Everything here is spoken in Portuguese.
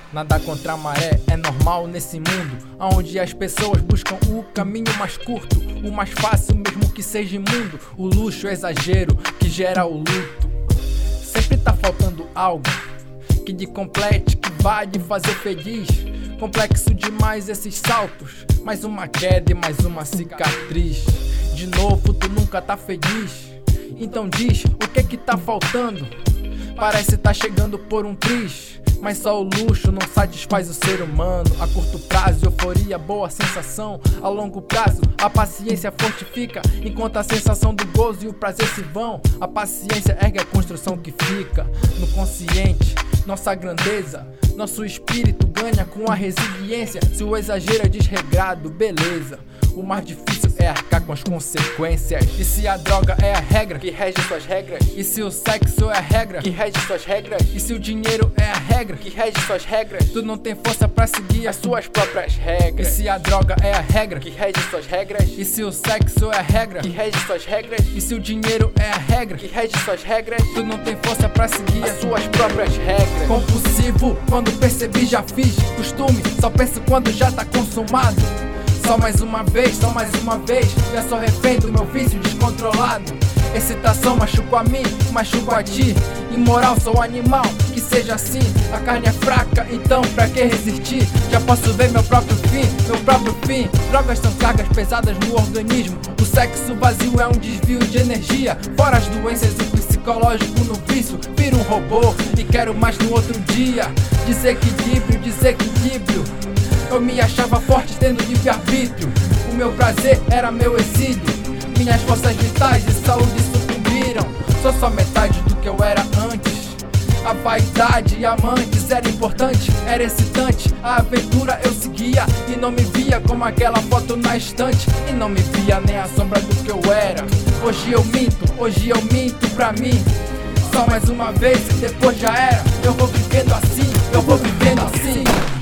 Nada contra a maré é normal nesse mundo, onde as pessoas buscam o caminho mais curto, o mais fácil mesmo que seja imundo. O luxo é exagero que gera o luto. Sempre tá faltando algo que te complete, que vai te fazer feliz. Complexo demais esses saltos, mais uma queda e mais uma cicatriz. De novo tu nunca tá feliz, então diz o que tá faltando. Parece tá chegando por um triz, mas só o luxo não satisfaz o ser humano. A curto prazo, euforia, boa sensação. A longo prazo, a paciência fortifica, enquanto a sensação do gozo e o prazer se vão. A paciência ergue a construção que fica no consciente. Nossa grandeza, nosso espírito ganha com a resiliência. Se o exagero é desregrado, beleza. O mais difícil é arcar com as consequências. E se a droga é a regra que rege suas regras? E se o sexo é a regra que rege suas regras? E se o dinheiro é a regra que rege suas regras? Tu não tem força pra seguir as suas próprias regras. E se a droga é a regra que rege suas regras? E se o sexo é a regra que rege suas regras? E se o dinheiro é a regra que rege suas regras? Tu não tem força pra seguir as suas próprias regras. Compulsivo, quando percebi já fiz. Costume, só penso quando já tá consumado. Só mais uma vez, já sou refém do meu vício descontrolado. Excitação, machuco a mim, machuco a ti. Imoral, sou animal, que seja assim. A carne é fraca, então pra que resistir? Já posso ver meu próprio fim. Drogas são cargas pesadas no organismo. O sexo vazio é um desvio de energia. Fora as doenças, o psicológico no vício. Viro um robô e quero mais no outro dia. Desequilíbrio. Eu me achava forte tendo livre-arbítrio. O meu prazer era meu exílio. Minhas forças vitais e saúde sucumbiram. Sou só metade do que eu era antes. A vaidade e amantes era importante, era excitante. A aventura eu seguia e não me via como aquela foto na estante. E não me via nem a sombra do que eu era. Hoje eu minto pra mim. Só mais uma vez e depois já era. Eu vou vivendo assim.